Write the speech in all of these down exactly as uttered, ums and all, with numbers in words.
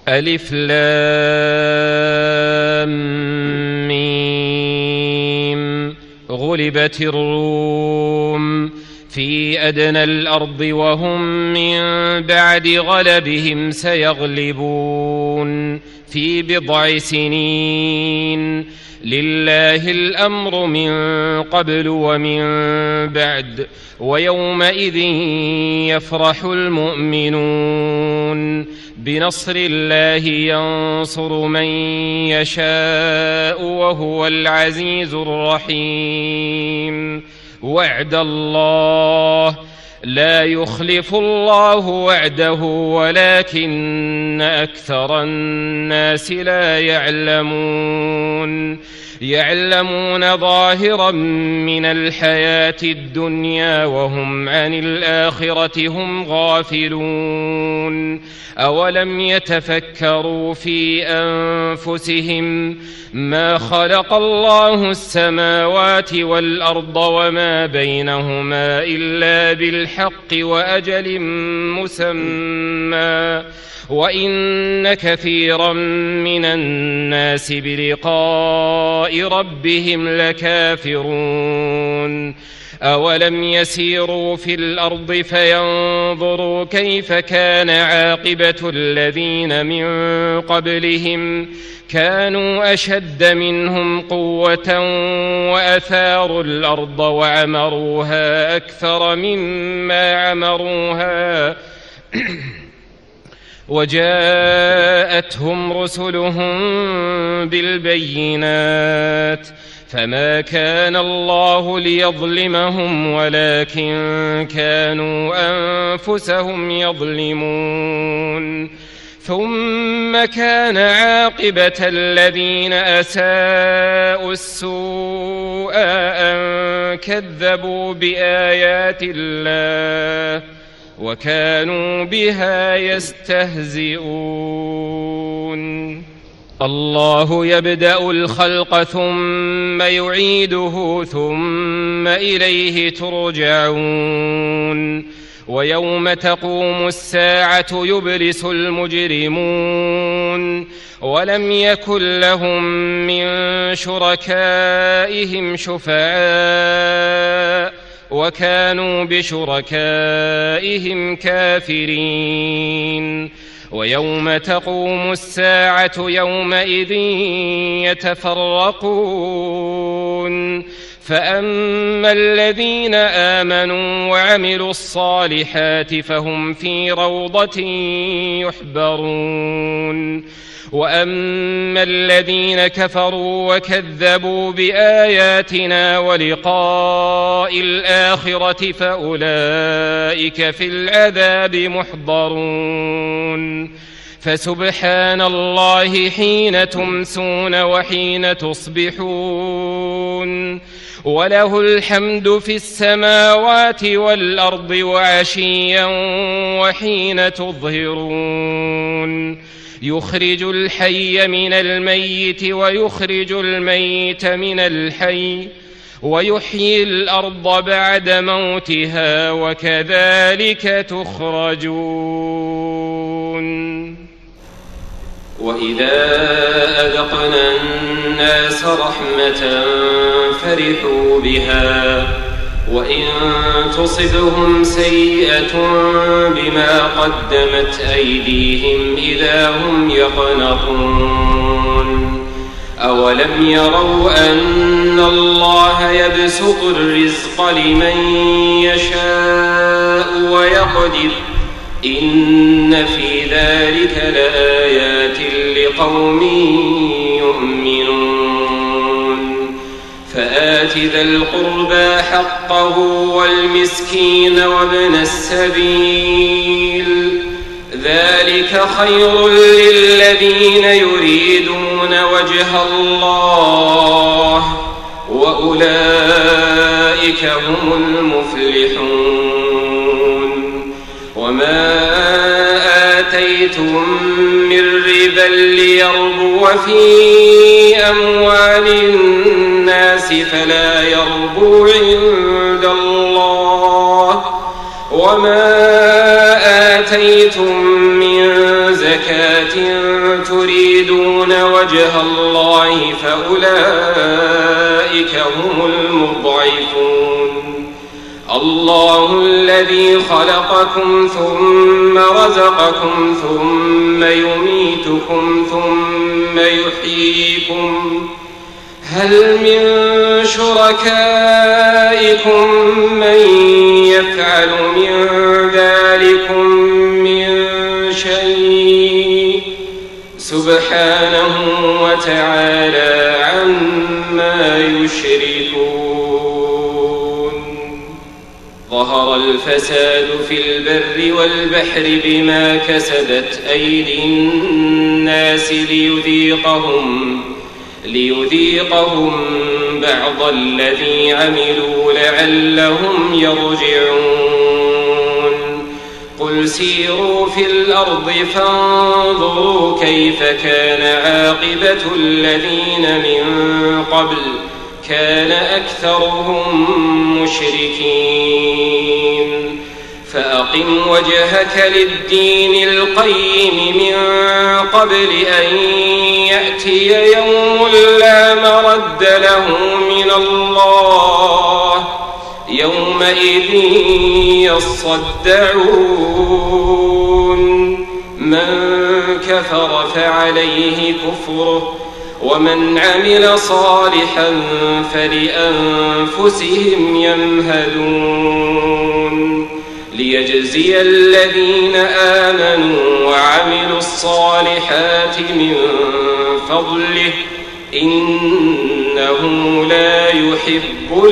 ألف لام ميم. غلبت الروم في أدنى الأرض وهم من بعد غلبهم سيغلبون في بضع سنين. لله الأمر من قبل ومن بعد ويومئذ يفرح المؤمنون. بنصر الله ينصر من يشاء وهو العزيز الرحيم. وعد الله لا يخلف الله وعده ولكن أكثر الناس لا يعلمون. يعلمون ظاهرا من الحياة الدنيا وهم عن الآخرة هم غافلون. أولم يتفكروا في أنفسهم ما خلق الله السماوات والأرض وما بينهما إلا بالحق وأجل مسمى وإن كثيرا من الناس بلقاء ربهم لكافرون. أولم يسيروا في الأرض فينظروا كيف كان عاقبة الذين من قبلهم كانوا أشد منهم قوة وأثاروا الأرض وعمروها أكثر مما عمروها وجاءتهم رسلهم بالبينات فما كان الله ليظلمهم ولكن كانوا أنفسهم يظلمون. ثم كان عاقبة الذين أساءوا السوء أن كذبوا بآيات الله وكانوا بها يستهزئون. الله يبدأ الخلق ثم يعيده ثم إليه ترجعون. ويوم تقوم الساعة يبلس المجرمون ولم يكن لهم من شركائهم شفعاء وكانوا بشركائهم كافرين. ويوم تقوم الساعة يومئذ يتفرقون فأما الذين آمنوا وعملوا الصالحات فهم في روضة يحبرون. وأما الذين كفروا وكذبوا بآياتنا ولقاء الآخرة فأولئك في العذاب محضرون. فسبحان الله حين تمسون وحين تصبحون وله الحمد في السماوات والأرض وعشيا وحين تظهرون. يخرج الحي من الميت ويخرج الميت من الحي ويحيي الأرض بعد موتها وكذلك تخرجون. وإذا أذقنا الناس رحمة فرحوا بها وإن تصبهم سيئة بما قدمت أيديهم إذا هم يقنطون. أولم يروا أن الله يبسط الرزق لمن يشاء ويقدر إن في ذلك لآيات لقوم يؤمنون. فآت ذا القربى حقه والمسكين وابن السبيل ذلك خير للذين يريدون وجه الله وأولئك هم المفلحون. وما آتيتم من ربا ليربو في أموال الناس فلا يربو عند الله وما آتيتم من زكاة زكاة تريدون وجه الله فأولئك هم المضعفون. الله الذي خلقكم ثم رزقكم ثم يميتكم ثم يحييكم، هل من شركائكم من يفعل من ذلكم من شيء؟ سبحانه وتعالى عما يشركون. ظهر الفساد في البر والبحر بما كسبت أيدي الناس ليذيقهم ليذيقهم بعض الذي عملوا لعلهم يرجعون. قل سيروا في الأرض فانظروا كيف كان عاقبة الذين من قبل، كان أكثرهم مشركين. فأقم وجهك للدين القيم من قبل أن يأتي يوم لا مرد له من الله، يومئذ يصدعون. من كفر فعليه كفره ومن عمل صالحا فلأنفسهم يمهدون، ليجزي الذين آمنوا وعملوا الصالحات من فضله، إنه لا يحب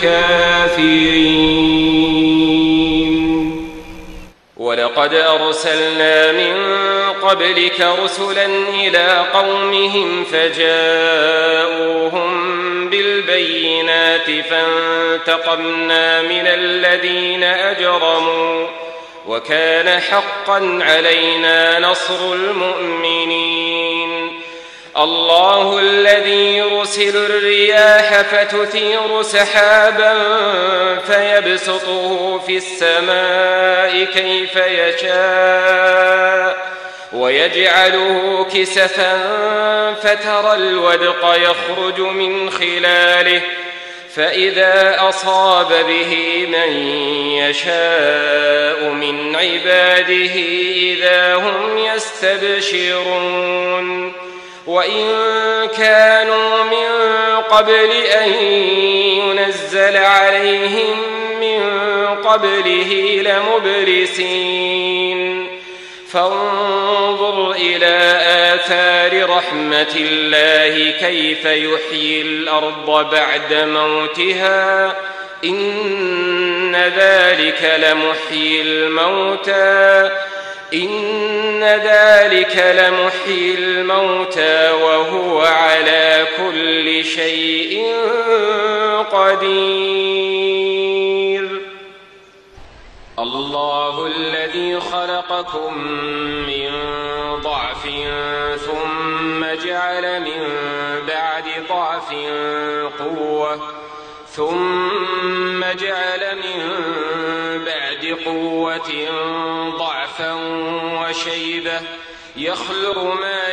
الكافرين. ولقد أرسلنا من قبلك رسلا إلى قومهم فجاءوهم بالبينات فانتقمنا من الذين أجرموا، وكان حقا علينا نصر المؤمنين. الله الذي يرسل الرياح فتثير سحابا فيبسطه في السماء كيف يشاء ويجعله كسفا فترى الودق يخرج من خلاله، فإذا أصاب به من يشاء من عباده إذا هم يستبشرون. وإن كانوا من قبل أن ينزل عليهم من قبله لمبلسين. فانظر إلى آثار رحمة الله كيف يحيي الأرض بعد موتها، إن ذلك لمحيي الموتى إن ذلك لمحيي الموتى وهو على كل شيء قدير. الله الذي خلقكم من ضعف ثم جعل من بعد ضعف قوة ثم جعل من بعد قوة ضعفا وشيبة يخلق ما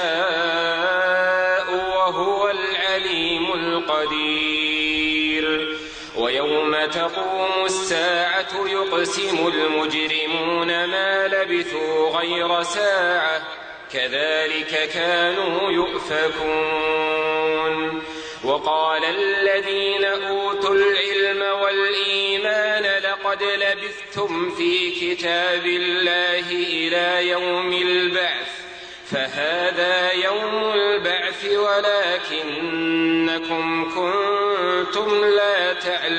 يشاء وهو العليم القدير. ويوم تقوم الساعة يقسم المجرمون ما لبثوا غير ساعة كذلك كانوا يؤفكون. وقال الذين أوتوا العلم والإيمان لقد لبثتم في كتاب الله إلى يوم البعث، فهذا يوم البعث ولكنكم كنتم لا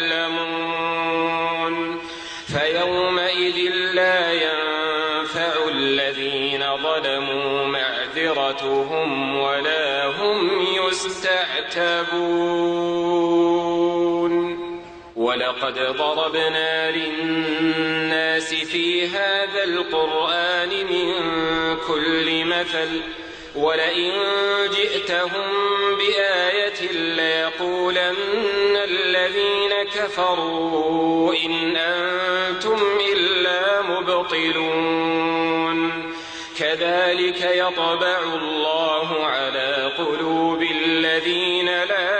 تعلمون. فيومئذ لا ينفع الذين ظلموا معذرتهم ولا هم يستعتبون. ولقد ضربنا للناس في هذا القرآن من كل مثل ولئن جئتهم بآية ليقولن الذين كفروا إن أنتم إلا مبطلون. كذلك يطبع الله على قلوب الذين لا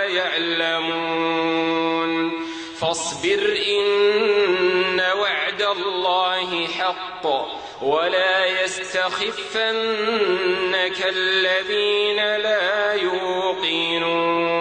يعلمون فاصبر إن وعد الله حق ولا يستخفنك الذين لا يوقنون